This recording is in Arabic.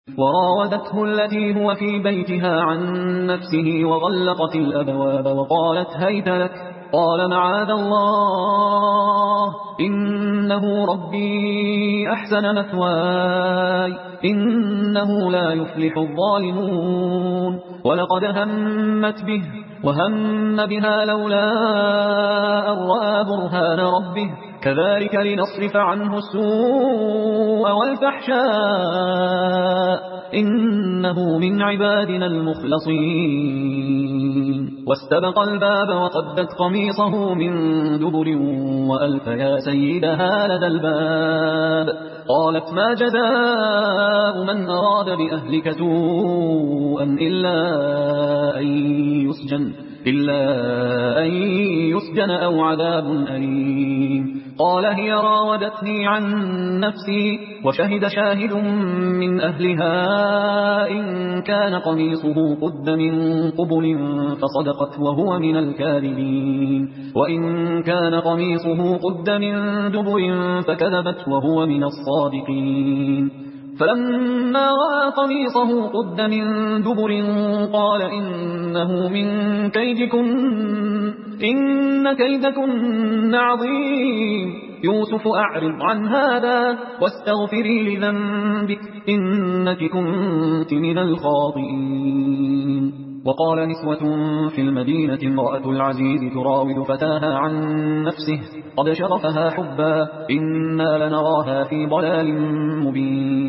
وراودته التي هو في بيتها عن نفسه وغلقت الأبواب وقالت هيت لك. قال معاذ الله إنه ربي أحسن مثواي إنه لا يفلح الظالمون. ولقد همت به وهم بها لولا أن رأى برهان ربه كذلك لنصرف عنه السوء والفحشاء إنه من عبادنا المخلصين. واستبق الباب وقدت قميصه من دبر وألف يا سيدها لدى الباب. قالت ما جزاء من أراد بأهلك سوءا إلا أن يسجن أو عذاب أليم. قال هي راودتني عن نفسي وشهد شاهد من أهلها إن كان قميصه قد من قبل فصدقت وهو من الكاذبين وإن كان قميصه قد من دبر فكذبت وهو من الصادقين. فلما رأى قميصه قد من دبر قال إنه من كيدكن إن كيدكن عظيم. يوسف أعرض عن هذا واستغفري لذنبك إنك كنت من الخاطئين. وقال نسوة في المدينة امرأة العزيز تراود فتاها عن نفسه قد شغفها حبا إنا لنراها في ضلال مبين.